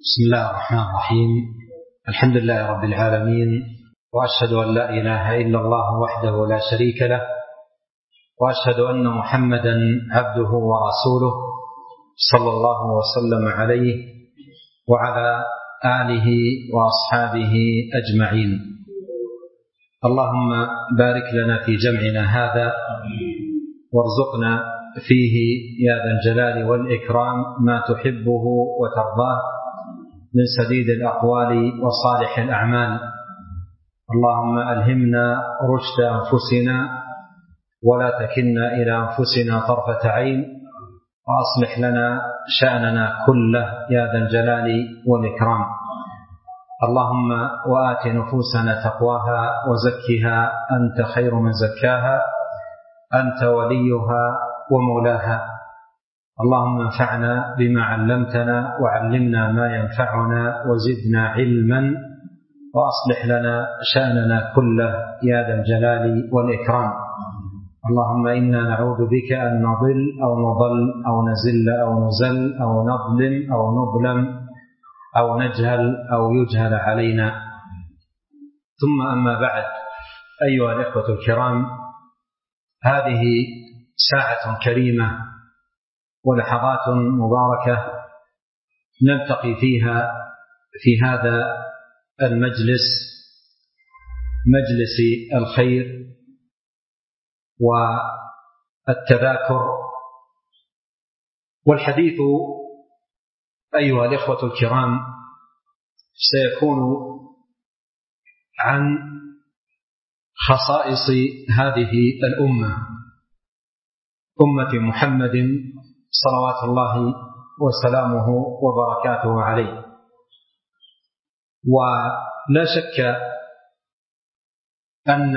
بسم الله الرحمن الرحيم. الحمد لله رب العالمين، وأشهد أن لا إله إلا الله وحده لا شريك له، وأشهد أن محمدا عبده ورسوله صلى الله وسلم عليه وعلى آله وأصحابه أجمعين. اللهم بارك لنا في جمعنا هذا، وارزقنا فيه يا ذا الجلال والإكرام ما تحبه وترضاه من سديد الأقوال وصالح الأعمال. اللهم ألهمنا رشد أنفسنا ولا تكلنا إلى أنفسنا طرفة عين، وأصلح لنا شأننا كله يا ذا الجلال والإكرام. اللهم وآت نفوسنا تقواها وزكها أنت خير من زكاها، أنت وليها ومولاها. اللهم انفعنا بما علمتنا وعلمنا ما ينفعنا وزدنا علما، وأصلح لنا شأننا كله يا ذا الجلال والإكرام. اللهم إنا نعوذ بك أن نضل أو نضل أو نزل أو نزل أو نظلم أو نظلم أو نجهل أو يجهل علينا. ثم أما بعد، أيها الإخوة الكرام، هذه ساعة كريمة ولحظات مباركة نلتقي فيها في هذا المجلس، مجلس الخير والتذاكر والحديث. أيها الإخوة الكرام، سيكون عن خصائص هذه الأمة، أمة محمد صلوات الله وسلامه وبركاته عليه. ولا شك أن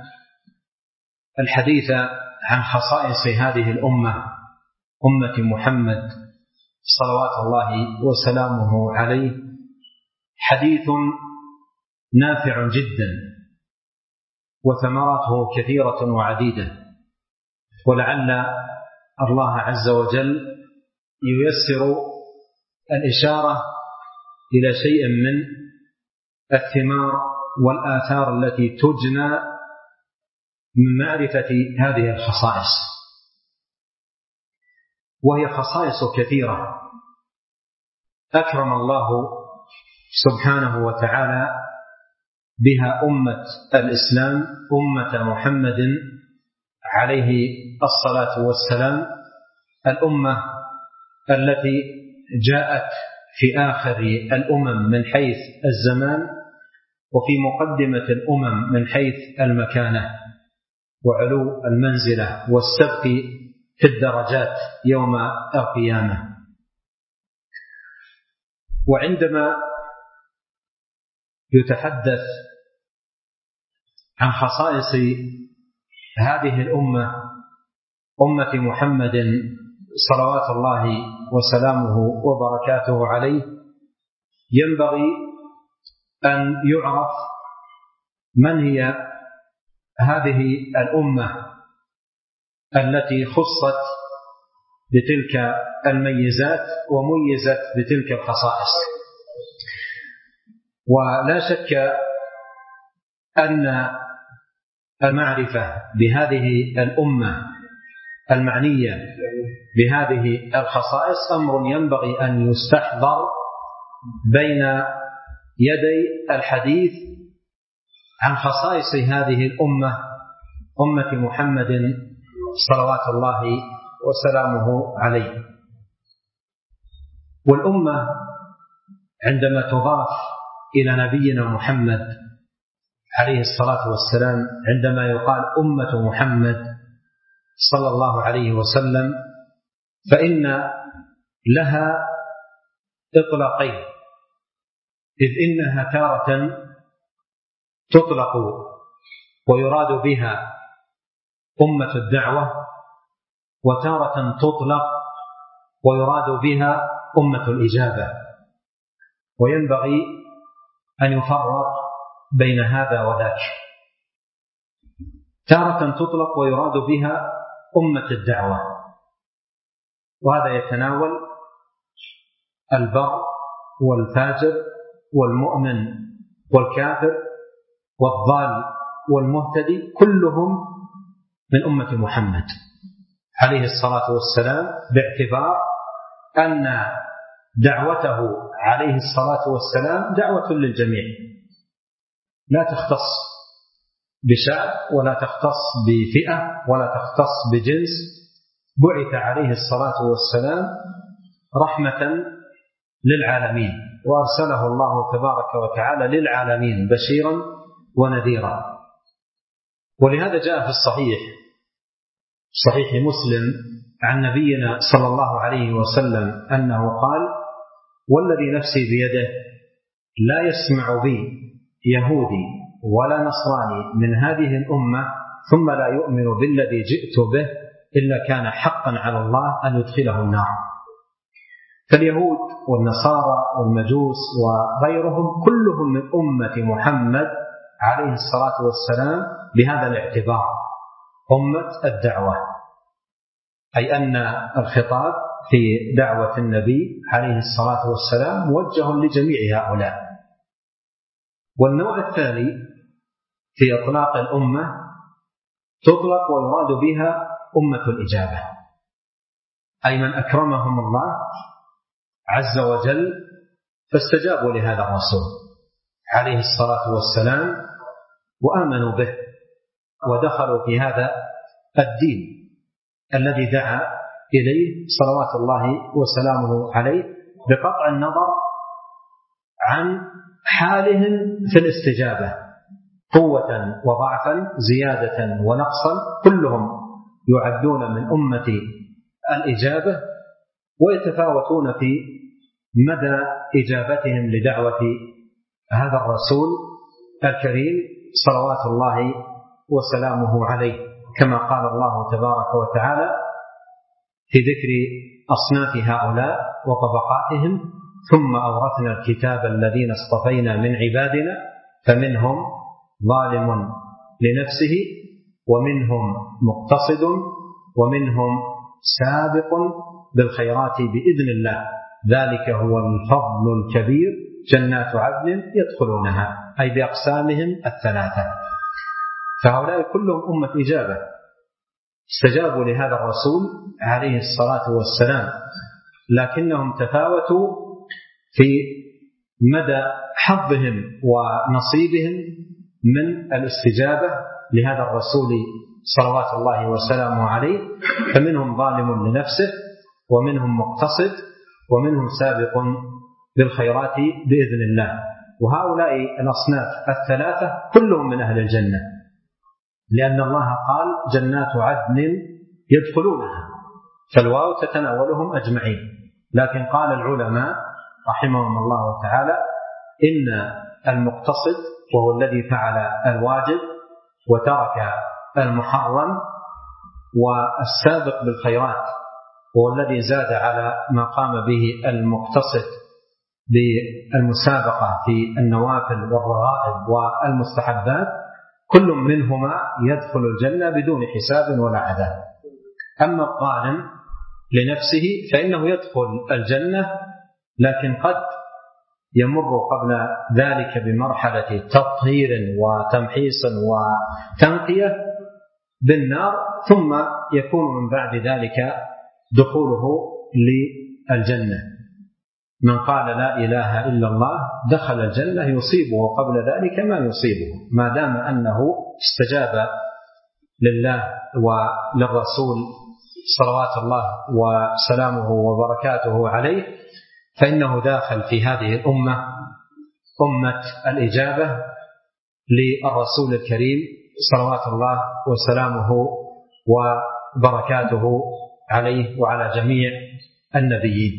الحديث عن خصائص هذه الأمة، أمة محمد صلوات الله وسلامه عليه، حديث نافع جدا، وثمراته كثيرة وعديدة، ولعل الله عز وجل ييسر الإشارة إلى شيء من الثمار والآثار التي تجنى من معرفة هذه الخصائص، وهي خصائص كثيرة أكرم الله سبحانه وتعالى بها أمة الإسلام، أمة محمد عليه الصلاة والسلام، الأمة التي جاءت في آخر الأمم من حيث الزمان، وفي مقدمة الأمم من حيث المكانة وعلو المنزلة والسبق في الدرجات يوم القيامة. وعندما يتحدث عن خصائص هذه الأمة، أمة محمد صلوات الله وسلامه وبركاته عليه، ينبغي أن يعرف من هي هذه الأمة التي خصت بتلك الميزات وميزت بتلك الخصائص. ولا شك أن المعرفة بهذه الأمة المعنية بهذه الخصائص أمر ينبغي أن يستحضر بين يدي الحديث عن خصائص هذه الأمة، أمة محمد صلوات الله وسلامه عليه. والأمة عندما تضاف إلى نبينا محمد عليه الصلاة والسلام، عندما يقال أمة محمد صلى الله عليه وسلم، فإن لها إطلاقين، إذ إنها تارة تطلق ويراد بها أمة الدعوة، وتارة تطلق ويراد بها أمة الإجابة، وينبغي أن يفرق بين هذا وذاك. تارة تطلق ويراد بها أمة الدعوة، وهذا يتناول البر والفاجر والمؤمن والكافر والضال والمهتدي كلهم من أمة محمد عليه الصلاة والسلام، باعتبار أن دعوته عليه الصلاة والسلام دعوة للجميع، لا تختص بشعب ولا تختص بفئة ولا تختص بجنس. بعث عليه الصلاة والسلام رحمة للعالمين، وأرسله الله تبارك وتعالى للعالمين بشيرا ونذيرا. ولهذا جاء في صحيح مسلم عن نبينا صلى الله عليه وسلم أنه قال: والذي نفسي بيده لا يسمع بي يهودي ولا نصراني من هذه الأمة ثم لا يؤمن بالذي جئت به إلا كان حقا على الله أن يدخله النار. فاليهود والنصارى والمجوس وغيرهم كلهم من أمة محمد عليه الصلاة والسلام بهذا الاعتبار، أمة الدعوة، أي أن الخطاب في دعوة النبي عليه الصلاة والسلام موجه لجميع هؤلاء. والنوع الثاني في إطلاق الأمة تطلق ويراد بها أمة الإجابة، أي من أكرمهم الله عز وجل فاستجابوا لهذا الرسول عليه الصلاة والسلام وآمنوا به ودخلوا في هذا الدين الذي دعا إليه صلوات الله وسلامه عليه، بقطع النظر عن حالهم في الاستجابة، قوة وضعفا، زيادة ونقصا، كلهم يعدون من أمة الإجابة ويتفاوتون في مدى إجابتهم لدعوة هذا الرسول الكريم صلوات الله وسلامه عليه، كما قال الله تبارك وتعالى في ذكر أصناف هؤلاء وطبقاتهم: ثم أورثنا الكتاب الذين اصطفينا من عبادنا فمنهم ظالم لنفسه ومنهم مقتصد ومنهم سابق بالخيرات بإذن الله ذلك هو الفضل الكبير جنات عدن يدخلونها، أي بأقسامهم الثلاثة. فهؤلاء كلهم أمة إجابة، استجابوا لهذا الرسول عليه الصلاة والسلام، لكنهم تفاوتوا في مدى حظهم ونصيبهم من الاستجابة لهذا الرسول صلوات الله وسلامه عليه، فمنهم ظالم لنفسه ومنهم مقتصد ومنهم سابق بالخيرات بإذن الله. وهؤلاء الأصناف الثلاثة كلهم من أهل الجنة، لأن الله قال جنات عدن يدخلونها، فالواو تتناولهم أجمعين. لكن قال العلماء رحمهم الله تعالى إن المقتصد وهو الذي فعل الواجب وترك المحرم، والسابق بالخيرات وهو الذي زاد على ما قام به المقتصد بالمسابقة في النوافل والرغائب والمستحبات، كل منهما يدخل الجنة بدون حساب ولا عذاب. أما الظالم لنفسه فإنه يدخل الجنة، لكن قد يمر قبل ذلك بمرحلة تطهير وتمحيص وتنقية بالنار، ثم يكون من بعد ذلك دخوله للجنة. من قال لا إله إلا الله دخل الجنة، يصيبه قبل ذلك ما يصيبه ما دام أنه استجاب لله وللرسول صلوات الله وسلامه وبركاته عليه، فإنه داخل في هذه الأمة، أمة الإجابة للرسول الكريم صلوات الله وسلامه وبركاته عليه وعلى جميع النبيين.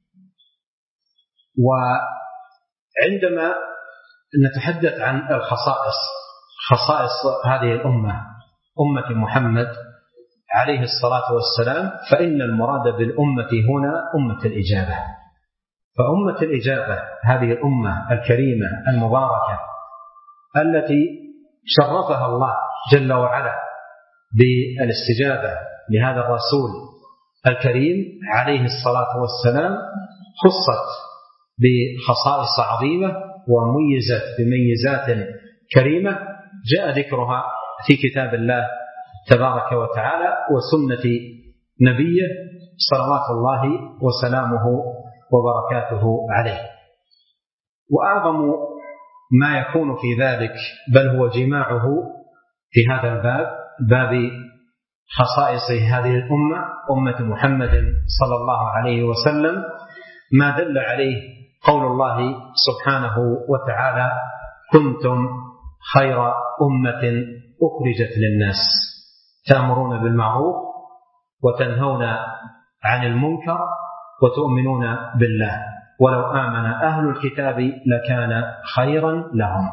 وعندما نتحدث عن خصائص هذه الأمة، أمة محمد عليه الصلاة والسلام، فإن المراد بالأمة هنا أمة الإجابة. فأمة الإجابة هذه الأمة الكريمة المباركة التي شرفها الله جل وعلا بالاستجابة لهذا الرسول الكريم عليه الصلاة والسلام، خصت بخصائص عظيمة وميزت بميزات كريمة جاء ذكرها في كتاب الله تبارك وتعالى وسنة نبيه صلوات الله وسلامه وبركاته عليه. وأعظم ما يكون في ذلك بل هو جماعه في هذا الباب، باب خصائص هذه الأمة، أمة محمد صلى الله عليه وسلم، ما دل عليه قول الله سبحانه وتعالى: كنتم خير أمة أخرجت للناس تأمرون بالمعروف وتنهون عن المنكر وتؤمنون بالله ولو آمن أهل الكتاب لكان خيرا لهم.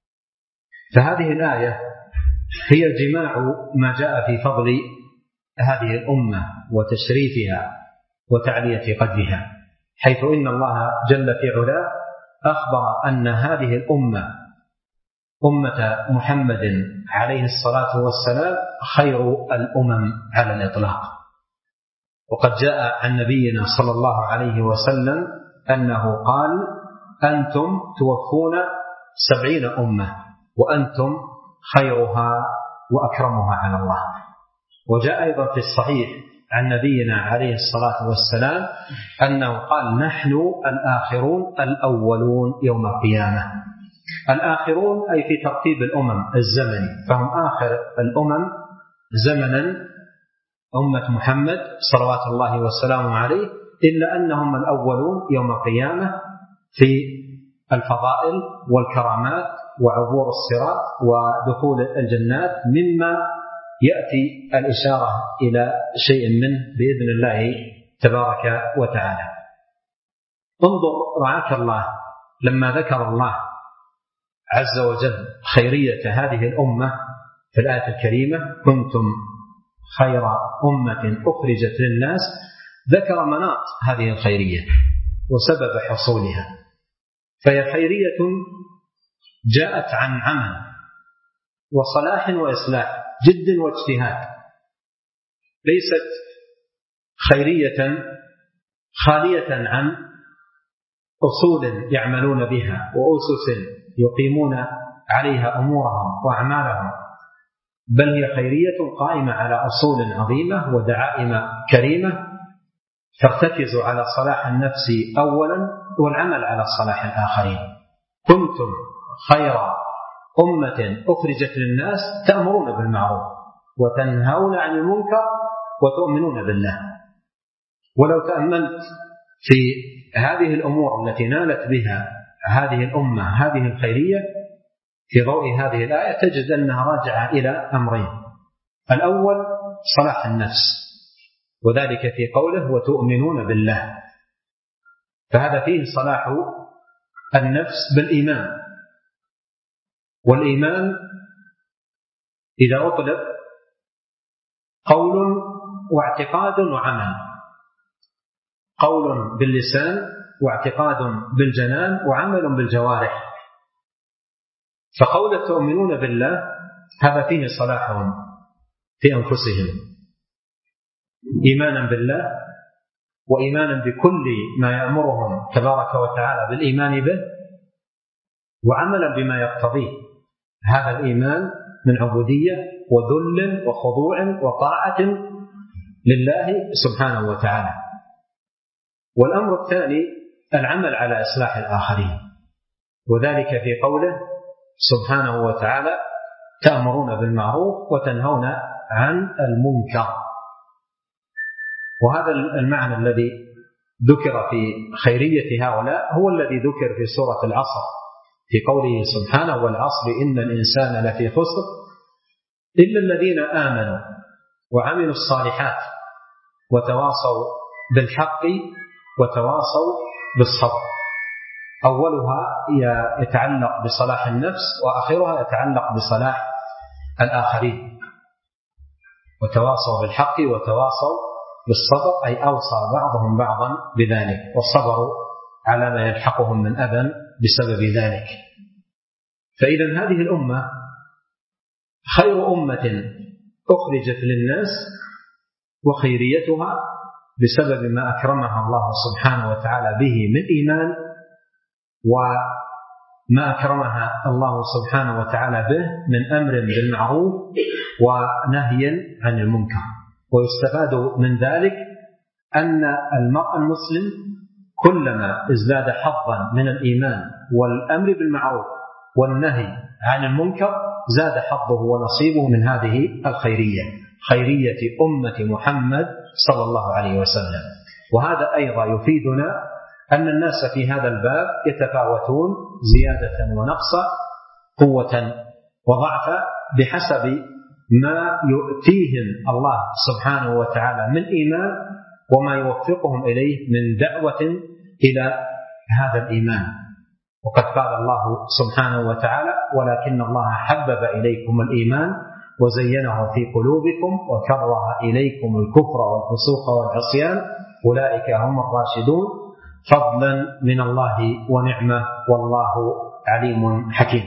فهذه الآية هي جماع ما جاء في فضل هذه الأمة وتشريفها وتعلية قدرها، حيث إن الله جل في علاه أخبر أن هذه الأمة أمة محمد عليه الصلاة والسلام خير الأمم على الإطلاق. وقد جاء عن نبينا صلى الله عليه وسلم أنه قال: أنتم توفون 70 أمة وأنتم خيرها وأكرمها على الله. وجاء أيضا في الصحيح عن نبينا عليه الصلاة والسلام أنه قال: نحن الآخرون الأولون يوم القيامة. الآخرون أي في ترتيب الأمم الزمني، فهم آخر الأمم زمنا أمة محمد صلوات الله وسلامه عليه، إلا أنهم الأولون يوم القيامة في الفضائل والكرامات وعبور الصراط ودخول الجنات، مما يأتي الإشارة إلى شيء منه بإذن الله تبارك وتعالى. انظر رعاك الله لما ذكر الله عز وجل خيرية هذه الأمة في الآية الكريمة: كنتم خير أمة أخرجت للناس، ذكر مناط هذه الخيرية وسبب حصولها. فهي خيرية جاءت عن عمل وصلاح وإصلاح، جد واجتهاد، ليست خيرية خالية عن أصول يعملون بها وأسس يقيمون عليها أمورهم وأعمالهم، بل هي خيرية قائمة على أصول عظيمة ودعائم كريمة ترتكز على صلاح النفس أولا والعمل على صلاح الآخرين. كنتم خير أمة أخرجت للناس تأمرون بالمعروف وتنهون عن المنكر وتؤمنون بالله. ولو تأملت في هذه الأمور التي نالت بها هذه الأمة هذه الخيرية في ضوء هذه الآية، تجد أنها راجعة إلى أمرين: الأول صلاح النفس، وذلك في قوله: وتؤمنون بالله، فهذا فيه صلاح النفس بالإيمان. والإيمان إذا أطلق قول واعتقاد وعمل، قول باللسان واعتقاد بالجنان وعمل بالجوارح. فقول تؤمنون بالله هذا فيه صلاحهم في أنفسهم، إيمانا بالله وإيمانا بكل ما يأمرهم تبارك وتعالى بالإيمان به، وعملا بما يقتضيه هذا الإيمان من عبودية وذل وخضوع وطاعة لله سبحانه وتعالى. والأمر الثاني العمل على إصلاح الآخرين، وذلك في قوله سبحانه وتعالى: تأمرون بالمعروف وتنهون عن المنكر. وهذا المعنى الذي ذكر في خيرية هؤلاء هو الذي ذكر في سورة العصر في قوله سبحانه: والعصر إن الإنسان لفي خسر إلا الذين آمنوا وعملوا الصالحات وتواصوا بالحق وتواصوا بالصبر. أولها يتعلق بصلاح النفس، وآخرها يتعلق بصلاح الآخرين. وتواصوا بالحق وتواصوا بالصبر أي أوصى بعضهم بعضا بذلك، والصبر على ما يلحقهم من أذى بسبب ذلك. فإذا هذه الأمة خير أمة أخرجت للناس، وخيريتها بسبب ما أكرمها الله سبحانه وتعالى به من إيمان وما أكرمها الله سبحانه وتعالى به من أمر بالمعروف ونهي عن المنكر. ويستفاد من ذلك أن المرء المسلم كلما ازداد حظا من الإيمان والأمر بالمعروف والنهي عن المنكر زاد حظه ونصيبه من هذه الخيرية، خيرية أمة محمد صلى الله عليه وسلم. وهذا أيضا يفيدنا أن الناس في هذا الباب يتفاوتون زيادة ونقصا، قوة وضعفا، بحسب ما يؤتيهم الله سبحانه وتعالى من إيمان وما يوفقهم إليه من دعوة إلى هذا الإيمان. وقد قال الله سبحانه وتعالى: ولكن الله حبب إليكم الإيمان وزينه في قلوبكم وكره إليكم الكفر والفسوق والعصيان أولئك هم الراشدون فضلا من الله ونعمة والله عليم حكيم.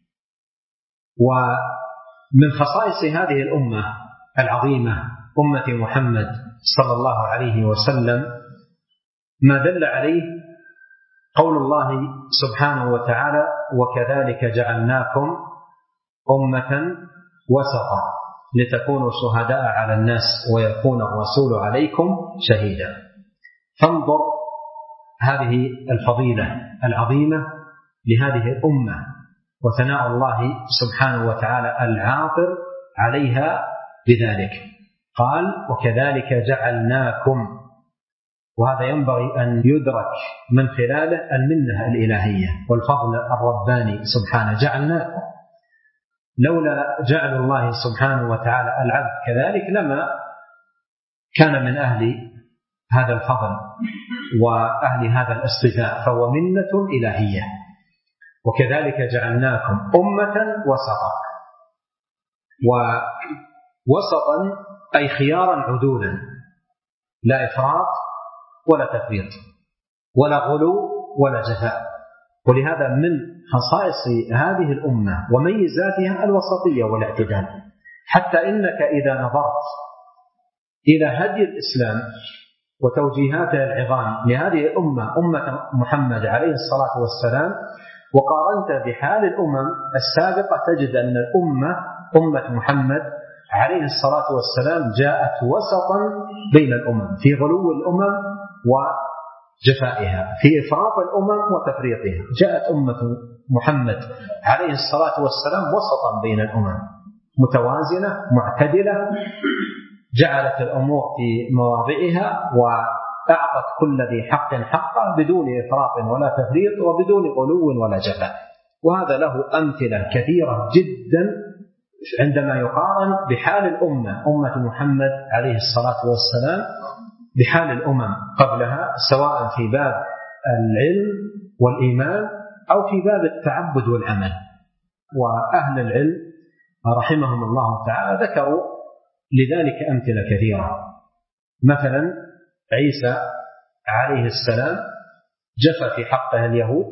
ومن خصائص هذه الأمة العظيمة أمة محمد صلى الله عليه وسلم ما دل عليه قول الله سبحانه وتعالى: وكذلك جعلناكم أمة وسطا لتكونوا شهداء على الناس ويكون الرسول عليكم شهيدا. فانظر هذه الفضيلة العظيمة لهذه الأمة وثناء الله سبحانه وتعالى العاطر عليها بذلك. قال: وكذلك جعلناكم، وهذا ينبغي أن يدرك من خلاله المنة الإلهية والفضل الرباني سبحانه. جعلناكم، لولا جعل الله سبحانه وتعالى العبد كذلك لما كان من أهل هذا الفضل وأهل هذا الاصطفاء، فهو منة إلهية. وكذلك جعلناكم أمة وسطا، ووسطا أي خيارا عدولا، لا إفراط ولا تفريط ولا غلو ولا جفاء. ولهذا من خصائص هذه الأمة وميزاتها الوسطية والاعتدال، حتى إنك إذا نظرت إلى هدي الإسلام وتوجيهاته العظام لهذه الأمة أمة محمد عليه الصلاة والسلام وقارنت بحال الأمم السابقة تجد أن الأمة أمة محمد عليه الصلاة والسلام جاءت وسطا بين الأمم، في غلو الأمم وجفائها، في إفراط الأمم وتفريطها. جاءت أمة محمد عليه الصلاة والسلام وسطا بين الأمم، متوازنة معتدلة، جعلت الأمور في مواضعها وأعطت كل ذي حق حقه بدون إفراط ولا تفريط وبدون غلو ولا جفاء. وهذا له أمثلة كثيرة جدا عندما يقارن بحال الأمة أمة محمد عليه الصلاة والسلام بحال الأمم قبلها، سواء في باب العلم والإيمان أو في باب التعبد والعمل. وأهل العلم رحمهم الله تعالى ذكروا لذلك أمثلة كثيرة. مثلا عيسى عليه السلام جفى في حقه اليهود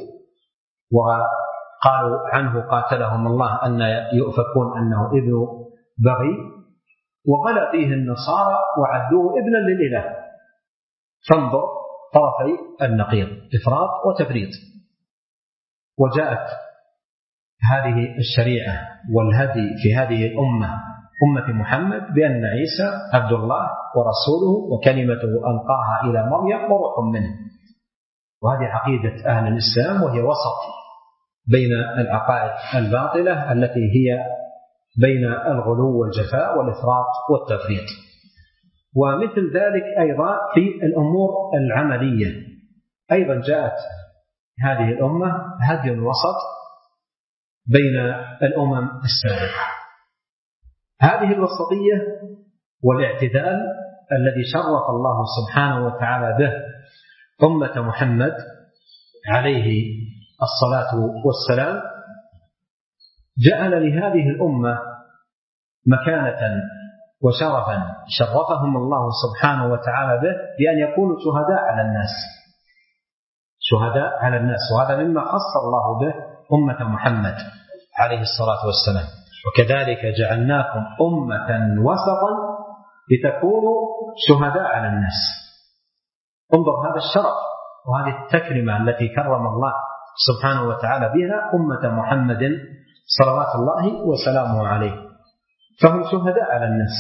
وقالوا عنه قاتلهم الله أن يؤفكون أنه ابن بغي، وغلا فيه النصارى وعدوه ابنا للإله. فانظر طرفي النقيض، إفراط وتفريط. وجاءت هذه الشريعة والهدي في هذه الأمة أمة محمد بأن عيسى عبد الله ورسوله وكلمته ألقاها إلى مريم وروح منه. وهذه عقيدة أهل الإسلام، وهي وسط بين العقائد الباطلة التي هي بين الغلو والجفاء والإفراط والتفريط. ومثل ذلك أيضا في الأمور العملية، أيضا جاءت هذه الأمة هدي وسط بين الأمم السابقة. هذه الوسطية والاعتدال الذي شرف الله سبحانه وتعالى به أمة محمد عليه الصلاة والسلام جعل لهذه الأمة مكانة وشرفا شرفهم الله سبحانه وتعالى به بأن يكونوا شهداء على الناس، شهداء على الناس. وهذا مما خص الله به أمة محمد عليه الصلاة والسلام. وكذلك جعلناكم أمة وسطا لتكونوا شهداء على الناس. انظر هذا الشرف وهذه التكرمة التي كرم الله سبحانه وتعالى بها أمة محمد صلوات الله وسلامه عليه، فهم شهداء على الناس.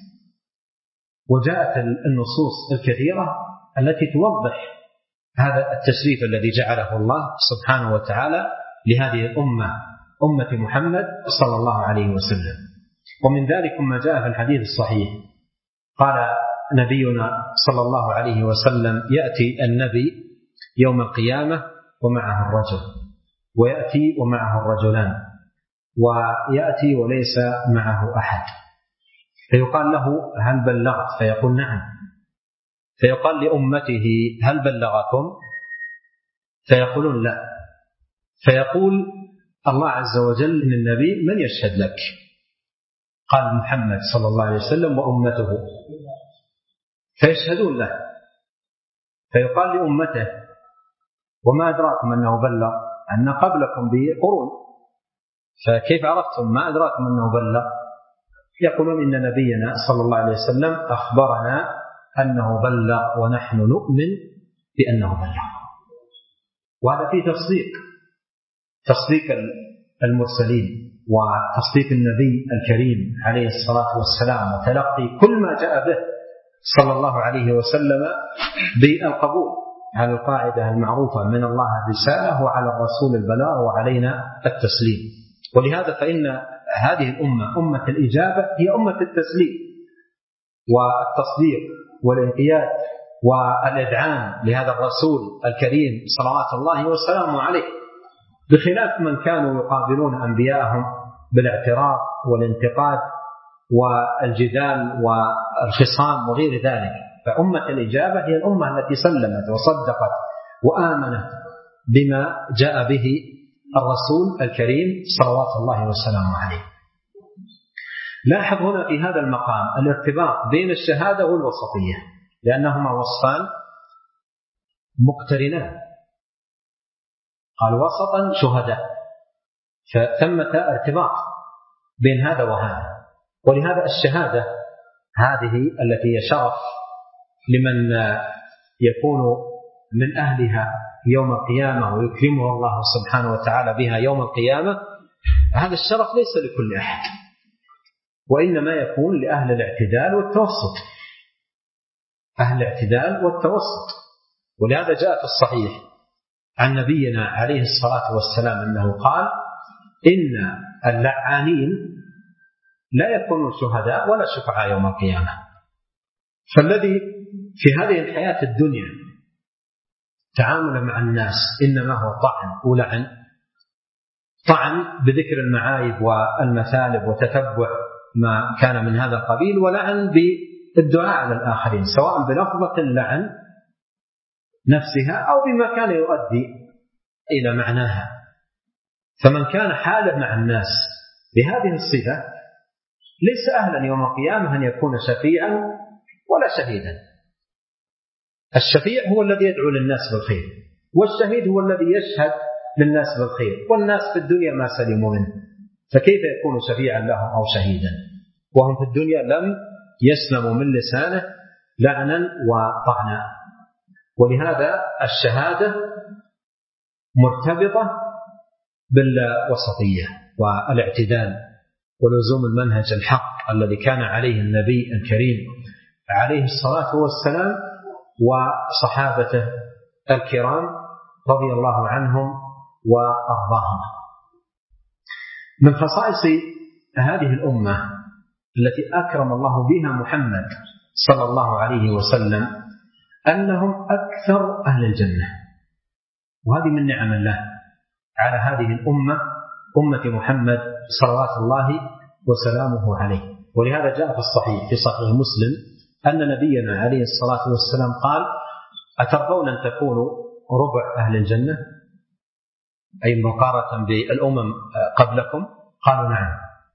وجاءت النصوص الكثيرة التي توضح هذا التشريف الذي جعله الله سبحانه وتعالى لهذه الأمة، أمة محمد صلى الله عليه وسلم. ومن ذلك ما جاء في الحديث الصحيح، قال نبينا صلى الله عليه وسلم: يأتي النبي يوم القيامة ومعه الرجل، ويأتي ومعه الرجلان، ويأتي وليس معه أحد، فيقال له: هل بلغت؟ فيقول: نعم. فيقال لأمته: هل بلغكم؟ فيقولون: لا. فيقول الله عز وجل للنبي: من يشهد لك؟ قال: محمد صلى الله عليه وسلم وأمته. فيشهدون له. فيقال لأمته: وما أدراكم أنه بلغ؟ أن قبلكم بقرون، فكيف عرفتم؟ ما أدراكم أنه بلغ؟ يقولون: إن نبينا صلى الله عليه وسلم أخبرنا أنه بلغ ونحن نؤمن بأنه بلغ. وهذا فيه تصديق المرسلين وتصديق النبي الكريم عليه الصلاة والسلام، وتلقي كل ما جاء به صلى الله عليه وسلم بالقبول على القاعدة المعروفة: من الله الرسالة وعلى الرسول البلاغ وعلينا التسليم. ولهذا فإن هذه الأمة أمة الإجابة هي أمة التسليم والتصديق والانقياد والإذعان لهذا الرسول الكريم صلوات الله وسلامه عليه، بخلاف من كانوا يقابلون أنبياءهم بالاعتراض والانتقاد والجدال والخصام وغير ذلك. فأمة الإجابة هي الأمة التي سلمت وصدقت وآمنت بما جاء به الرسول الكريم صلوات الله وسلامه عليه. لاحظ هنا في هذا المقام الارتباط بين الشهادة والوسطية، لأنهما وصفان مقترنان. قال: وسطا شهداء، فثمة ارتباط بين هذا وهذا. ولهذا الشهادة هذه التي هي شرف لمن يكون من أهلها يوم القيامة ويكرمه الله سبحانه وتعالى بها يوم القيامة، هذا الشرف ليس لكل أحد، وإنما يكون لأهل الاعتدال والتوسط، أهل الاعتدال والتوسط. ولهذا جاء في الصحيح عن نبينا عليه الصلاة والسلام أنه قال: إن اللعانين لا يكونوا شهداء ولا شفعاء يوم القيامة. فالذي في هذه الحياة الدنيا تعامل مع الناس إنما هو طعن ولعن، طعن بذكر المعايب والمثالب وتتبع ما كان من هذا القبيل، ولعن بالدعاء على الآخرين، سواء بلفظة اللعن نفسها أو بما كان يؤدي إلى معناها. فمن كان حاله مع الناس بهذه الصفة ليس أهلا يوم القيامة أن يكون شفيعا ولا شهيدا. الشفيع هو الذي يدعو للناس بالخير، والشهيد هو الذي يشهد للناس بالخير، والناس في الدنيا ما سلموا منه، فكيف يكون شفيعا لهم أو شهيدا وهم في الدنيا لم يسلموا من لسانه لعنا وطعنا؟ ولهذا الشهادة مرتبطة بالوسطية والاعتدال ولزوم المنهج الحق الذي كان عليه النبي الكريم عليه الصلاة والسلام وصحابته الكرام رضي الله عنهم وأرضاهم. من خصائص هذه الأمة التي أكرم الله بها محمد صلى الله عليه وسلم أنهم أكثر أهل الجنة، وهذه من نعم الله على هذه الأمة، أمة محمد صلوات الله وسلامه عليه. ولهذا جاء في الصحيح في صحيح مسلم أن نبينا عليه الصلاة والسلام قال: أترضون أن تكونوا ربع أهل الجنة، أي مقارنة بالأمم قبلكم؟ قالوا: نعم.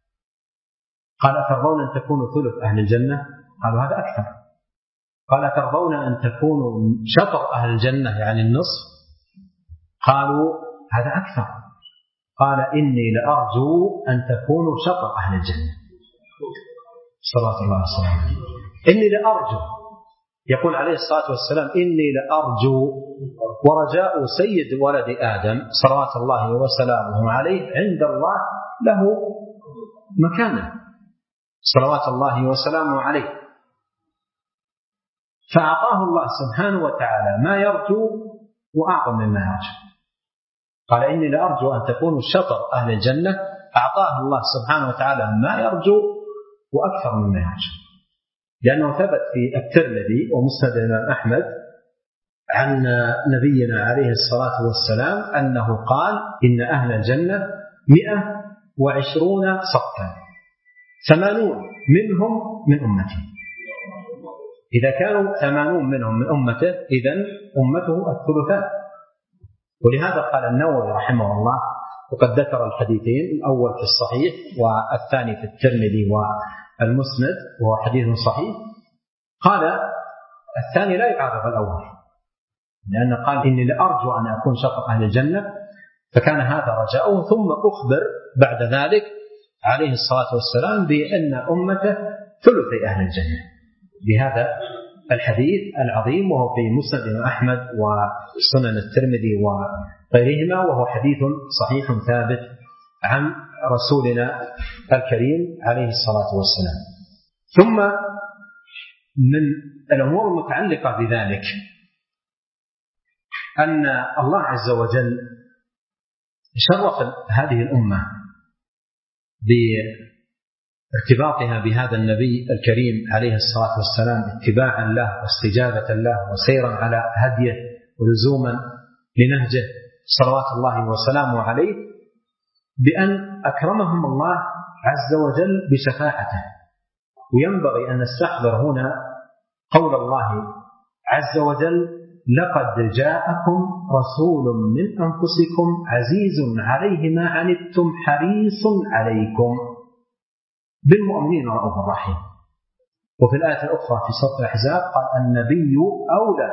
قال: أترضون أن تكونوا ثلث أهل الجنة؟ قالوا: هذا أكثر. قال: أترضون أن تكونوا شطر أهل الجنة يعني النصف؟ قالوا: هذا أكثر. قال: إني لأرجو أن تكونوا شطر أهل الجنة صلى الله عليه وسلم. إني لأرجو يقول عليه الصلاة والسلام: إني لأرجو ورجاء سيد ولد آدم صلوات الله وسلامه عليه عند الله له مكانه صلوات الله وسلامه عليه. فأعطاه الله سبحانه وتعالى ما يرجو وأعظم مما يرجو. قال: إني لأرجو أن تكونوا شطر أهل الجنة. أعطاه الله سبحانه وتعالى ما يرجو وأكثر مما يرجو، لأنه ثبت في الترمذي ومسند الإمام أحمد عن نبينا عليه الصلاة والسلام أنه قال: إن أهل الجنة 120 صفا 80 منهم من أمتي. إذا كانوا 80 منهم من أمته إذن أمته الثلثان. ولهذا قال النووي رحمه الله، وقد ذكر الحديثين، الأول في الصحيح والثاني في الترمذي والمسند وهو حديث صحيح، قال الثاني لا يعارض الأول، لأن قال: إني لأرجو أن أكون شطر أهل الجنة، فكان هذا رجاؤه. ثم أخبر بعد ذلك عليه الصلاة والسلام بأن أمته ثلثي أهل الجنة بهذا الحديث العظيم، وهو في مسند أحمد وسنن الترمذي وغيرهما، وهو حديث صحيح ثابت عن رسولنا الكريم عليه الصلاة والسلام. ثم من الأمور المتعلقة بذلك أن الله عز وجل شرف هذه الأمة بارتباطها بهذا النبي الكريم عليه الصلاة والسلام اتباعا له واستجابة له وسيرا على هديه ولزوما لنهجه صلوات الله وسلامه عليه، بأن أكرمهم الله عز وجل بشفاعته. وينبغي أن نستحضر هنا قول الله عز وجل: لقد جاءكم رسول من أنفسكم عزيز عليه ما عنتم حريص عليكم بالمؤمنين رؤوف رحيم. وفي الآية الأخرى في سورة الأحزاب قال: النبي أولى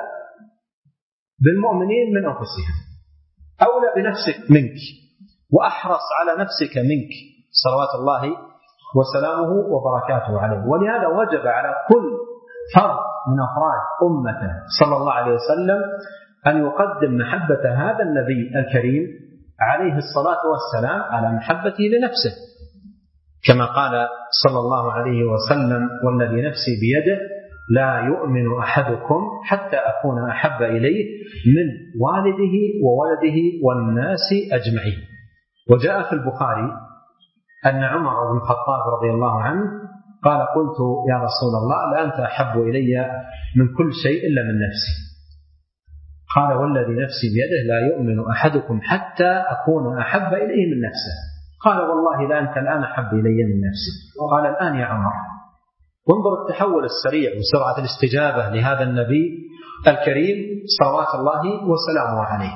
بالمؤمنين من أنفسهم، أولى بنفسك منك وأحرص على نفسك منك صلوات الله وسلامه وبركاته عليه. ولهذا وجب على كل فرد من أفراد أمته صلى الله عليه وسلم أن يقدم محبة هذا النبي الكريم عليه الصلاة والسلام على محبته لنفسه، كما قال صلى الله عليه وسلم: والذي نفسي بيده لا يؤمن أحدكم حتى أكون أحب إليه من والده وولده والناس أجمعين. وجاء في البخاري أن عمر بن الخطاب رضي الله عنه قال: قلت يا رسول الله لأنت أحب إلي من كل شيء إلا من نفسي. قال: والذي نفسي بيده لا يؤمن أحدكم حتى أكون أحب إليه من نفسه. قال: والله لا أنت الآن أحب إلي من نفسي. قال: الآن يا عمر. وانظر التحول السريع وسرعة الاستجابة لهذا النبي الكريم صلوات الله وسلامه عليه.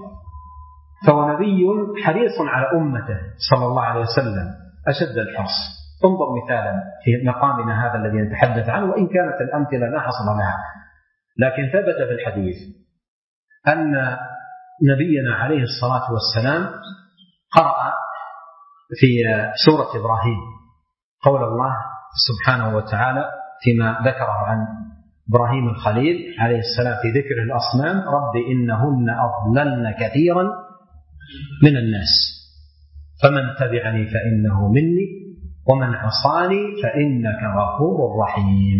فهو نبي حريص على أمته صلى الله عليه وسلم أشد الحرص. انظر مثالا في مقامنا هذا الذي نتحدث عنه، وإن كانت الأمثلة لا حصر لها، لكن ثبت في الحديث أن نبينا عليه الصلاة والسلام قرأ في سورة إبراهيم قول الله سبحانه وتعالى فيما ذكره عن إبراهيم الخليل عليه السلام في ذكر الأصنام: رب إنهن أضللن كثيرا من الناس فمن تبعني فإنه مني ومن عصاني فإنك غفور رحيم.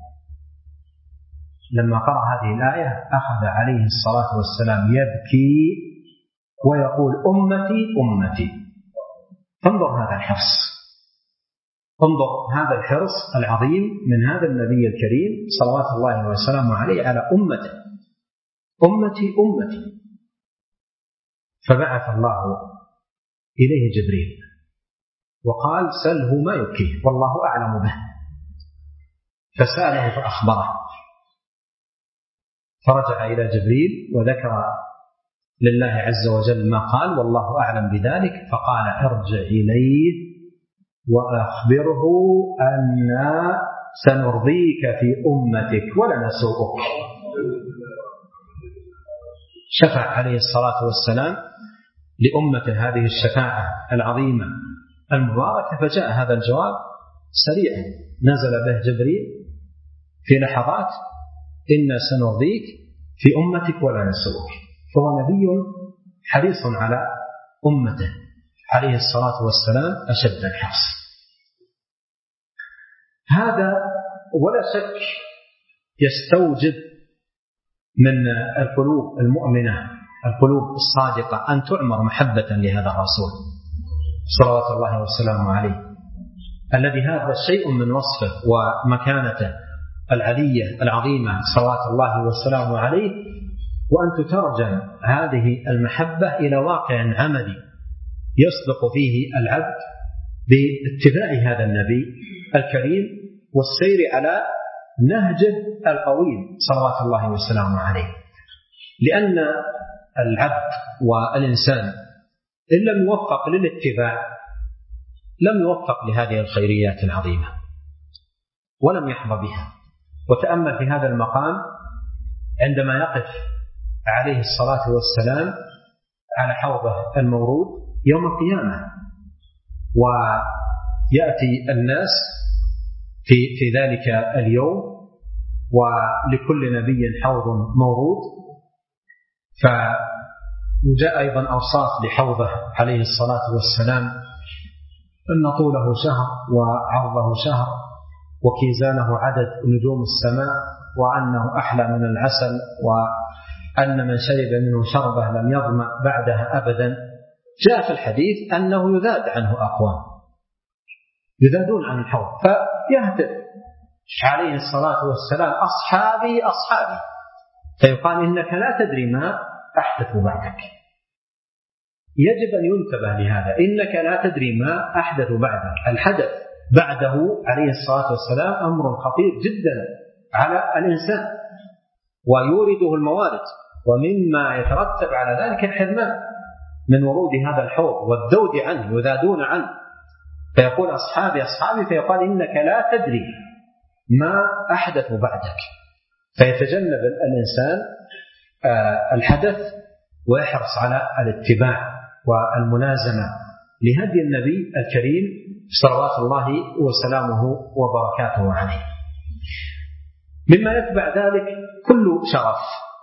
لما قرأ هذه الآية أخذ عليه الصلاة والسلام يبكي ويقول: أمتي أمتي. فانظر هذا الحرص، انظر هذا الحرص العظيم من هذا النبي الكريم صلوات الله وسلامه عليه على أمته: أمتي أمتي. فبعث الله إليه جبريل وقال: سله ما يبكيه والله أعلم به. فسأله فأخبره، فرجع إلى جبريل وذكر لله عز وجل ما قال والله أعلم بذلك، فقال: ارجع إليه وأخبره أننا سنرضيك في أمتك ولا نسوءك. شفع عليه الصلاة والسلام لأمة هذه الشفاعة العظيمة المباركة، فجاء هذا الجواب سريعا، نزل به جبريل في لحظات إنا سنرضيك في أمتك ولا نسوك. فهو نبي حريص على أمته عليه الصلاة والسلام أشد الحرص. هذا ولا شك يستوجب من القلوب المؤمنة، القلوب الصادقة، أن تعمر محبة لهذا الرسول صلوات الله وسلامه عليه، الذي هذا شيء من وصفه ومكانته العلية العظيمة صلوات الله وسلامه عليه، وأن تترجم هذه المحبة إلى واقع عملي يصدق فيه العبد باتباع هذا النبي الكريم والسير على نهجه القويم صلوات الله وسلامه عليه. لأن العبد والإنسان إن لم يوفق للاتباع لم يوفق لهذه الخيريات العظيمة ولم يحظى بها. وتأمل في هذا المقام عندما يقف عليه الصلاة والسلام على حوضه المورود يوم القيامة، ويأتي الناس في ذلك اليوم، ولكل نبي حوض مورود، فجاء أيضا أوصاف لحوضه عليه الصلاة والسلام أن طوله شهر وعرضه شهر وكيزانه عدد نجوم السماء، وأنه أحلى من العسل، وأن من شرب منه شربة لم يظمأ بعدها أبدا. جاء في الحديث أنه يذاد عنه أقوام يذادون عن الحوض، فيهتف عليه الصلاة والسلام أصحابي أصحابي، فيقال إنك لا تدري ما أحدث بعدك. يجب أن ينتبه لهذا، إنك لا تدري ما أحدث بعدك. الحدث بعده عليه الصلاة والسلام أمر خطير جدا على الإنسان ويورده الموارد، ومما يترتب على ذلك الحرمان من ورود هذا الحوض والذود عنه، يذادون عنه، فيقول أصحابي أصحابي، فيقال إنك لا تدري ما أحدث بعدك، فيتجنب الإنسان الحدث ويحرص على الاتباع والملازمة لهدي النبي الكريم صلوات الله وسلامه وبركاته عليه. مما يتبع ذلك كل شرف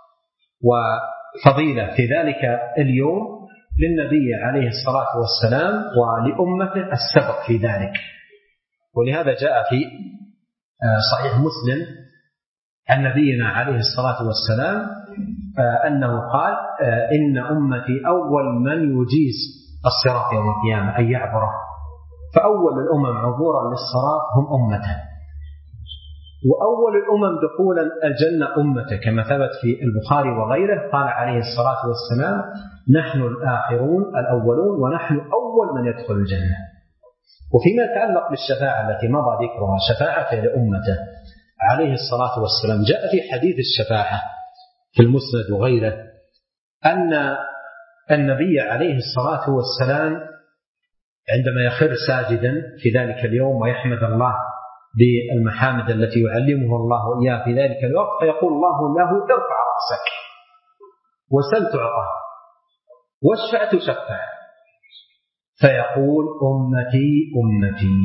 وفضيلة في ذلك اليوم للنبي عليه الصلاة والسلام ولأمته السبق في ذلك. ولهذا جاء في صحيح مسلم عن نبينا عليه الصلاة والسلام أنه قال إن أمتي أول من يجيز الصراط يوم القيامة أن يعبره، فأول الأمم عبورا للصراط هم أمته، وأول الأمم دخولا الجنة أمته، كما ثبت في البخاري وغيره. قال عليه الصلاة والسلام نحن الآخرون الأولون ونحن أول من يدخل الجنة. وفيما يتعلق بالشفاعة التي مضى ذكرها شفاعة لأمته عليه الصلاة والسلام، جاء في حديث الشفاعة في المسند وغيره أن النبي عليه الصلاة والسلام عندما يخر ساجدا في ذلك اليوم ويحمد الله بالمحامد التي يعلمه الله إياه في ذلك الوقت، فيقول الله له ارفع رأسك وسل تعطى واشفع تشفع، فيقول أمتي أمتي.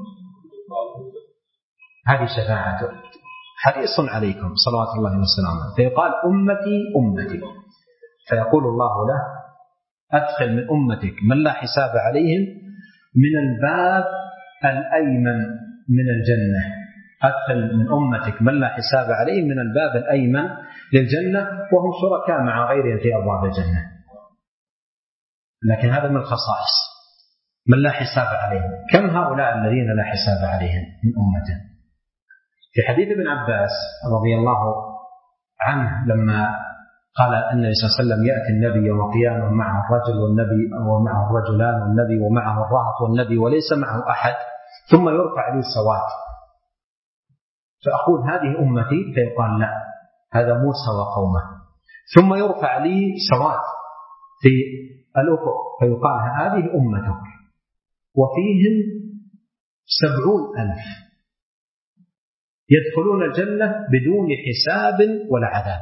هذه شفاعته، حريص عليكم صلوات الله وسلامه، فيقال أمتي أمتي، فيقول الله له أدخل من أمتك من لا حساب عليهم من الباب الأيمن من الجنة، أدخل من أمتك من لا حساب عليهم من الباب الأيمن للجنة، وهم شركاء مع غيرهم في أبواب الجنة. لكن هذا من الخصائص من لا حساب عليهم. كم هؤلاء الذين لا حساب عليهم من أمته؟ في حديث ابن عباس رضي الله عنه لما قال النبي صلى الله عليه وسلم يأتي النبي يوم القيامة معه الرجل والنبي ومعه الرجلان والنبي ومعه الرهط والنبي وليس معه أحد، ثم يرفع لي سواد، فأقول هذه أمتي، فيقال لا هذا موسى وقومه، ثم يرفع لي سواد في الأفق فيقال هذه أمتك، وفيهم 70,000 يدخلون الجنة بدون حساب ولا عذاب.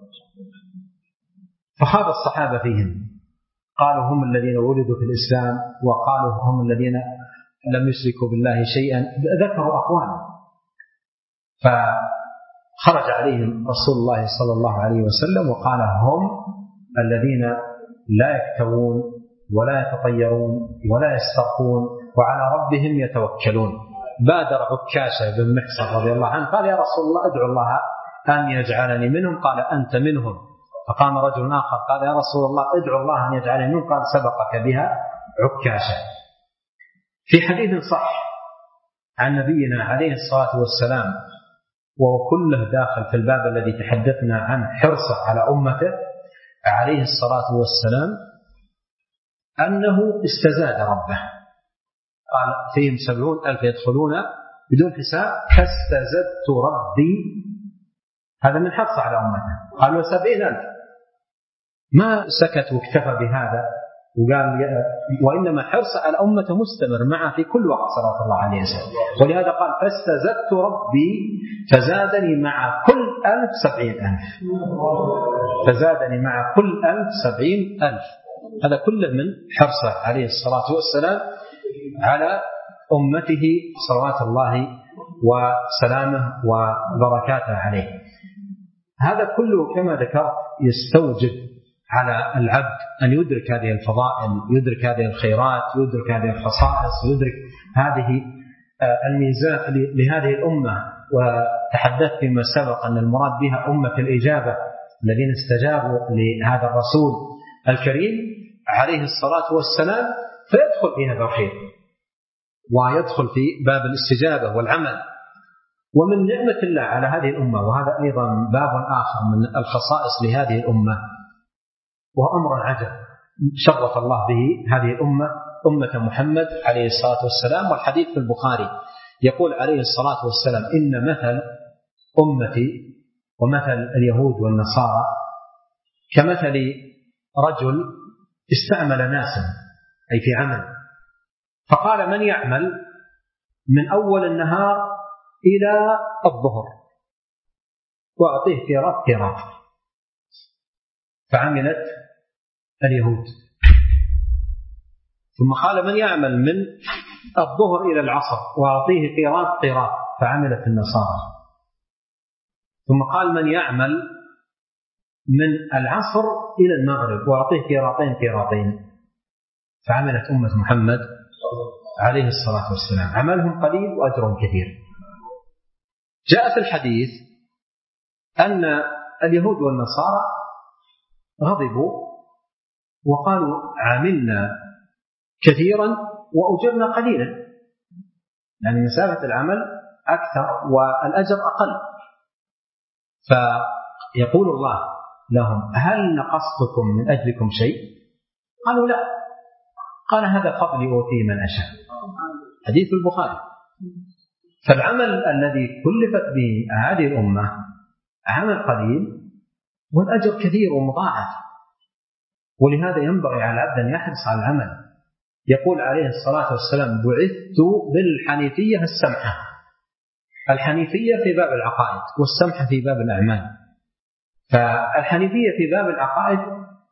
فخاض الصحابة فيهم، قالوا هم الذين ولدوا في الإسلام، وقالوا هم الذين لم يشركوا بالله شيئا، ذكروا أقوالا. خرج عليهم رسول الله صلى الله عليه وسلم وقال: هم الذين لا يكتوون ولا يتطيرون ولا يسترقون وعلى ربهم يتوكلون. بادر عكاشة بن محصن رضي الله عنه قال: يا رسول الله ادعو الله أن يجعلني منهم. قال: أنت منهم. فقام رجل آخر قال: يا رسول الله ادعو الله أن يجعلني منهم. قال: سبقك بها عكاشة. في حديث صح عن نبينا عليه الصلاة والسلام، وكله داخل في الباب الذي تحدثنا عنه، حرصه على أمته عليه الصلاة والسلام، أنه استزاد ربه. قال: فيهم 70,000 يدخلون بدون حساب فاستزدت ربي. هذا من حرص على أمته. قالوا 70,000. ما سكت واكتفى بهذا وقال وإنما حرص على أمته مستمر معه في كل وقت صلى الله عليه وسلم. ولهذا قال: فاستزدت ربي فزادني مع كل 1000 70,000. فزادني مع كل 1000 70,000. هذا كله من حرصه عليه الصلاة والسلام على أمته صلوات الله وسلامه وبركاته عليه. هذا كله كما ذكرت يستوجب على العبد أن يدرك هذه الفضائل، يدرك هذه الخيرات، يدرك هذه الخصائص، يدرك هذه الميزات لهذه الأمة. وتحدثت فيما سبق أن المراد بها أمة الإجابة الذين استجابوا لهذا الرسول الكريم عليه الصلاة والسلام، فيدخل في هذا الخير ويدخل في باب الاستجابة والعمل. ومن نعمة الله على هذه الأمة، وهذا أيضا باب آخر من الخصائص لهذه الأمة، وأمر عجب شرف الله به هذه الأمة، أمة محمد عليه الصلاة والسلام. والحديث في البخاري يقول عليه الصلاة والسلام: إن مثل أمتي ومثل اليهود والنصارى كمثل رجل استعمل ناسا، أي في عمل، فقال: من يعمل من أول النهار إلى الظهر وأعطيه قيراط. فعملت اليهود. ثم قال: من يعمل من الظهر إلى العصر وأعطيه قيراط. فعملت النصارى. ثم قال: من يعمل من العصر إلى المغرب وأعطيه قيراطين. فعملت أمة محمد عليه الصلاة والسلام. عملهم قليل وأجرهم كثير. جاء في الحديث أن اليهود والنصارى غضبوا وقالوا: عملنا كثيرا وأجرنا قليلا، يعني مسافة العمل أكثر والأجر أقل. فيقول الله لهم: هل نقصتكم من أجلكم شيء؟ قالوا: لا. قال: هذا فضلي أوتيه من أشاء. حديث البخاري. فالعمل الذي كلفت به هذه الأمة عمل قليل والأجر كثير ومضاعف. ولهذا ينبغي على العبد أن يحرص على العمل. يقول عليه الصلاة والسلام: بعثت بالحنيفية السمحة. الحنيفية في باب العقائد والسمحة في باب الأعمال. فالحنيفية في باب العقائد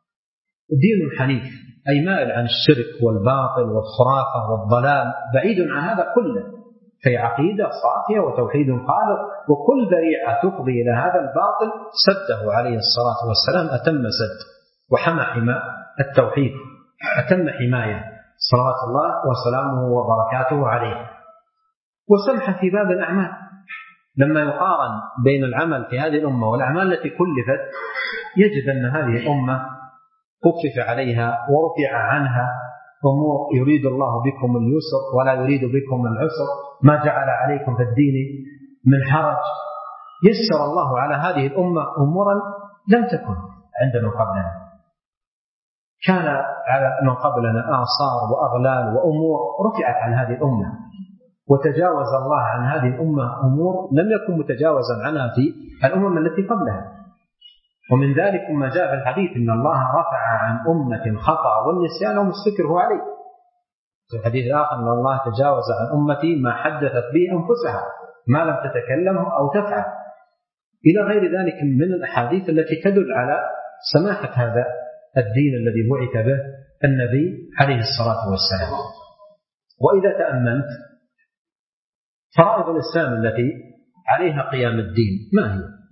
دين حنيف، أي مائل عن الشرك والباطل والخرافة والضلال، بعيد عن هذا كله، في عقيدة صافية وتوحيد خالص. وكل ذريعة تفضي إلى هذا الباطل سده عليه الصلاة والسلام، أتم سد وحمى حماء التوحيد، أتم حماية صلوات الله وسلامه وبركاته عليه. وسمح في باب الأعمال، لما يقارن بين العمل في هذه الأمة والأعمال التي كلفت يجد أن هذه الأمة خفف عليها ورفع عنها أمور يريد الله بكم اليسر ولا يريد بكم العسر، ما جعل عليكم في الدين من حرج. يسر الله على هذه الأمة أمورا لم تكن عند من قبلنا. كان على من قبلنا آثار وأغلال وأمور رفعت عن هذه الأمة، وتجاوز الله عن هذه الأمة أمور لم يكن متجاوزا عنها في الأمم التي قبلها. ومن ذلك ما جاء في الحديث: إن الله رفع عن أمة خطأ والنسيان وما استكرهوا عليه. في الحديث الآخر: إن الله تجاوز عن أمتي ما حدثت به أنفسها ما لم تتكلم أو تفعل، إلى غير ذلك من الأحاديث التي تدل على سماحة هذا الدين الذي بعث به النبي عليه الصلاة والسلام. وإذا تأملت فرائض الإسلام التي عليها قيام الدين ما هي؟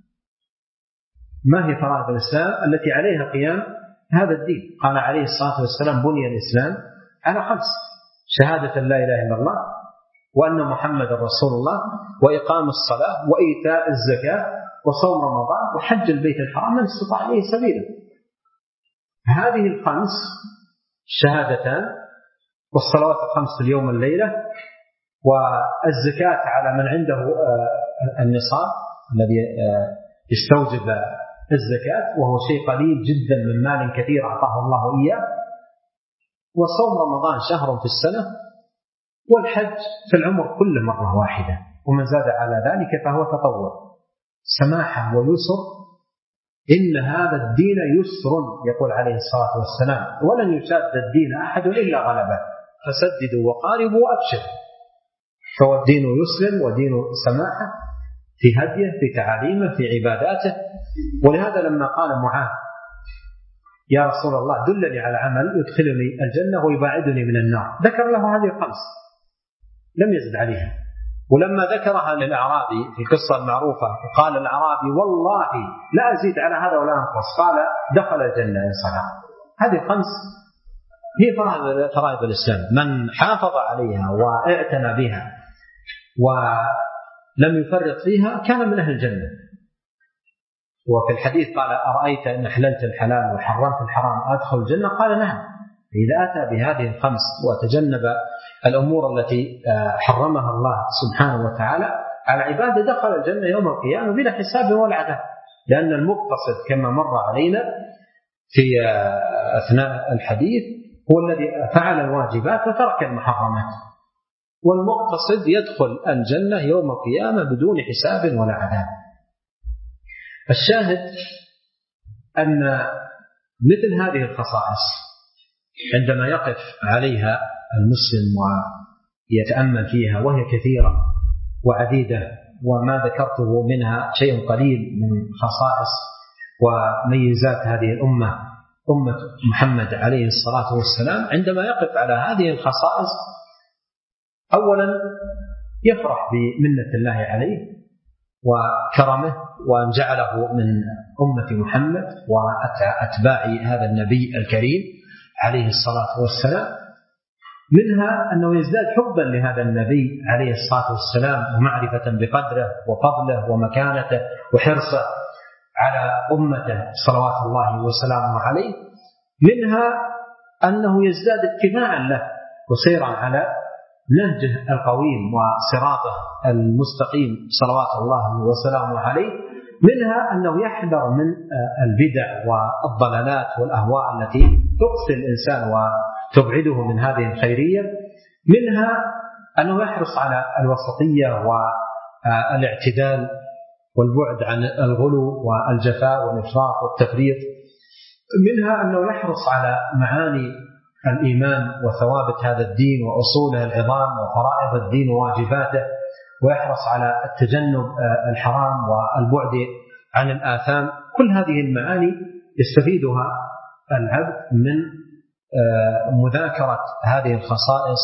ما هي فرائض الإسلام التي عليها قيام هذا الدين؟ قال عليه الصلاة والسلام: بني الإسلام على 5: شهادة لا إله إلا الله، وأن محمد رسول الله، وإقام الصلاة، وإيتاء الزكاة، وصوم رمضان، وحج البيت الحرام من استطاع إليه سبيلا. هذه 5 شهادتان، والصلوات 5 في اليوم والليلة، والزكاة على من عنده النصاب الذي يستوجب الزكاة، وهو شيء قليل جدا من مال كثير أعطاه الله إياه، وصوم رمضان شهر في السنة، والحج في العمر كله مرة واحدة، ومن زاد على ذلك فهو تطوع. سماحة ويسر، إن هذا الدين يسر، يقول عليه الصلاة والسلام: ولن يشاد الدين أحد إلا غلبه، فسددوا وقاربوا وأبشروا. فهو الدين يسر ودين سماحة في هديه، في تعاليمه، في عباداته. ولهذا لما قال معاذ: يا رسول الله دلني على عمل يدخلني الجنة ويباعدني من النار، ذكر له هذه 5 لم يزد عليها. ولما ذكرها للأعرابي في القصة المعروفة وقال الأعرابي: والله لا أزيد على هذا ولا أنقص، قال: دخل الجنة إن صلى. هذه 5 هي فرائض الإسلام، من حافظ عليها واعتنى بها ولم يفرط فيها كان من أهل الجنة. وفي الحديث قال: أرأيت إن حللت الحلال وحرمت الحرام أدخل الجنة؟ قال: نعم. إذا أتى بهذه 5 وتجنب الأمور التي حرمها الله سبحانه وتعالى على عباده دخل الجنة يوم القيامة بلا حساب ولا عذاب. لأن المقتصد كما مر علينا في أثناء الحديث هو الذي فعل الواجبات وترك المحرمات، والمقتصد يدخل الجنة يوم القيامة بدون حساب ولا عذاب. الشاهد أن مثل هذه الخصائص عندما يقف عليها المسلم ويتأمل فيها، وهي كثيرة وعديدة، وما ذكرته منها شيء قليل من خصائص وميزات هذه الأمة، أمة محمد عليه الصلاة والسلام، عندما يقف على هذه الخصائص أولا يفرح بمنة الله عليه وكرمه، وأن جعله من أمة محمد وأتباع هذا النبي الكريم عليه الصلاة والسلام. منها أنه يزداد حبا لهذا النبي عليه الصلاة والسلام، ومعرفة بقدره وفضله ومكانته وحرصه على أمته صلوات الله وسلامه عليه. منها أنه يزداد اتباعا له وسيرا على نهجه القويم وصراطه المستقيم صلوات الله وسلامه عليه. منها أنه يحذر من البدع والضلالات والأهواء التي تقصي الإنسان وتبعده من هذه الخيرية. منها أنه يحرص على الوسطية والاعتدال والبعد عن الغلو والجفاء والإفراط والتفريط. منها أنه يحرص على معاني الإيمان وثوابت هذا الدين وأصوله العظام وفرائض الدين وواجباته، ويحرص على التجنب الحرام والبعد عن الآثام. كل هذه المعاني يستفيدها العبد من مذاكرة هذه الخصائص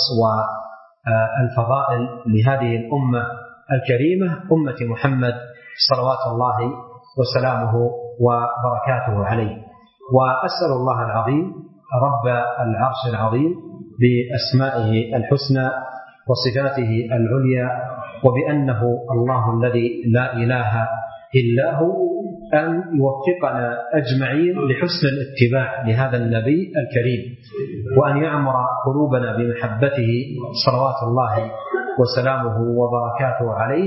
والفضائل لهذه الأمة الكريمة، أمة محمد صلوات الله وسلامه وبركاته عليه. وأسأل الله العظيم رب العرش العظيم بأسمائه الحسنى وصفاته العليا وبأنه الله الذي لا إله إلا هو أن يوفقنا أجمعين لحسن الاتباع لهذا النبي الكريم، وأن يعمر قلوبنا بمحبته صلوات الله وسلامه وبركاته عليه،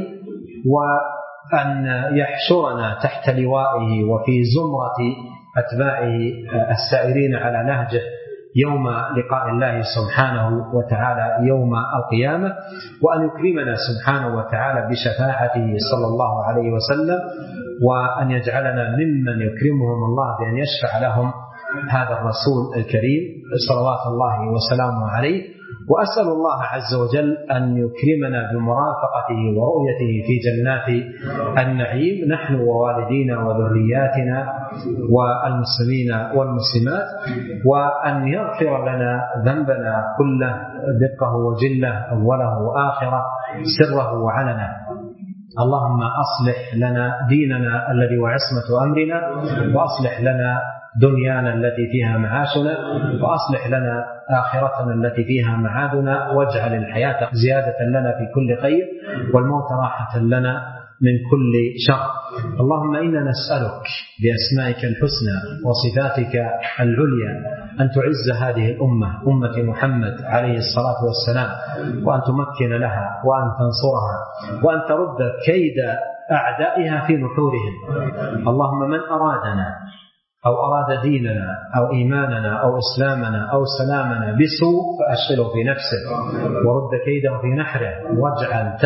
وأن يحشرنا تحت لوائه وفي زمرة أتباعه السائرين على نهجه يوم لقاء الله سبحانه وتعالى يوم القيامة، وأن يكرمنا سبحانه وتعالى بشفاعته صلى الله عليه وسلم، وأن يجعلنا ممن يكرمهم الله بأن يشفع لهم هذا الرسول الكريم صلوات الله وسلامه عليه. وأسأل الله عز وجل أن يكرمنا بمرافقته ورؤيته في جنات النعيم نحن ووالدينا وذرياتنا والمسلمين والمسلمات، وأن يغفر لنا ذنبنا كله دقه وجله أوله وآخره سره وعلنه. اللهم أصلح لنا ديننا الذي هو عصمة أمرنا، وأصلح لنا دنيانا التي فيها معاشنا، وأصلح لنا آخرتنا التي فيها معادنا، واجعل الحياة زيادة لنا في كل خير والموت راحة لنا من كل شر. اللهم إنا نسألك بأسمائك الحسنى وصفاتك العليا أن تعز هذه الأمة، أمة محمد عليه الصلاة والسلام، وأن تمكن لها وأن تنصرها وأن ترد كيد أعدائها في نحورهم. اللهم من أرادنا أو أراد ديننا أو إيماننا أو إسلامنا أو سلامنا بسوء فأشغله في نفسه ورد كيده في نحره، واجعل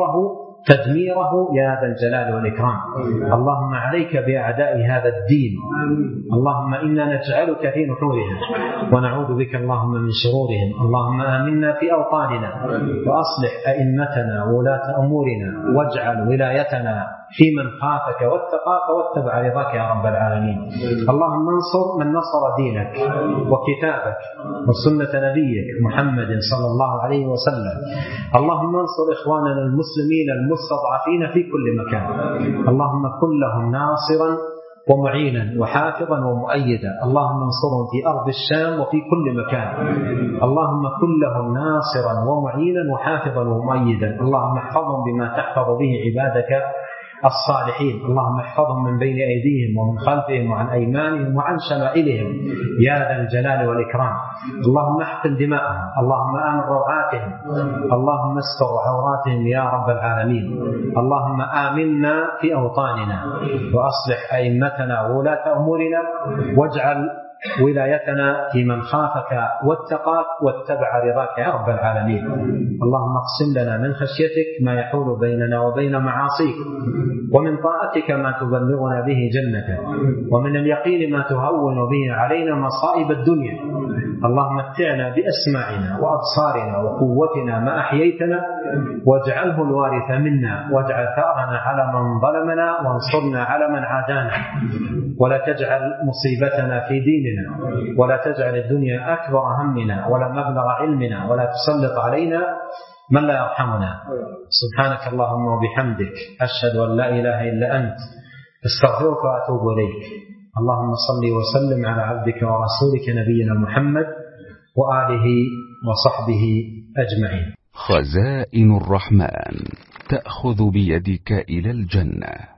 تدميره يا ذا الجلال والإكرام. اللهم عليك بأعداء هذا الدين، اللهم إنا نجعلك في نحورهم ونعوذ بك اللهم من شرورهم. اللهم آمنا في أوطاننا وأصلح أئمتنا وولاة أمورنا، واجعل ولايتنا في من خافك واتقاك واتبع رضاك يا رب العالمين. اللهم انصر من نصر دينك وكتابك وسنة نبيك محمد صلى الله عليه وسلم. اللهم انصر إخواننا المسلمين المستضعفين في كل مكان، اللهم كن لهم ناصرا ومعينا وحافظا ومؤيدا. اللهم انصرهم في أرض الشام وفي كل مكان، اللهم كن لهم ناصرا ومعينا وحافظا ومؤيدا. اللهم احفظهم بما تحفظ به عبادك الصالحين. اللهم احفظهم من بين أيديهم ومن خلفهم وعن أيمانهم وعن شمائلهم يا ذا الجلال والإكرام. اللهم احقن دماءهم، اللهم آمن روعاتهم، اللهم استر عوراتهم يا رب العالمين. اللهم آمنا في أوطاننا وأصلح أئمتنا وولاة أمورنا، واجعل ولايتنا في من خافك واتقاك واتبع رضاك يا رب العالمين. اللهم اقسم لنا من خشيتك ما يحول بيننا وبين معاصيك، ومن طاعتك ما تبلغنا به جنتك، ومن اليقين ما تهون به علينا مصائب الدنيا. اللهم متعنا بأسماعنا وأبصارنا وقوتنا ما أحييتنا، واجعله الوارث منا، واجعل ثأرنا على من ظلمنا، وانصرنا على من عادانا، ولا تجعل مصيبتنا في ديننا، ولا تجعل الدنيا أكبر همنا ولا مبلغ علمنا، ولا تسلط علينا من لا يرحمنا. سبحانك اللهم وبحمدك، أشهد أن لا إله إلا أنت، استغفرك وأتوب إليك. اللهم صل وسلم على عبدك ورسولك نبينا محمد وآله وصحبه أجمعين. خزائن الرحمن تأخذ بيدك إلى الجنة.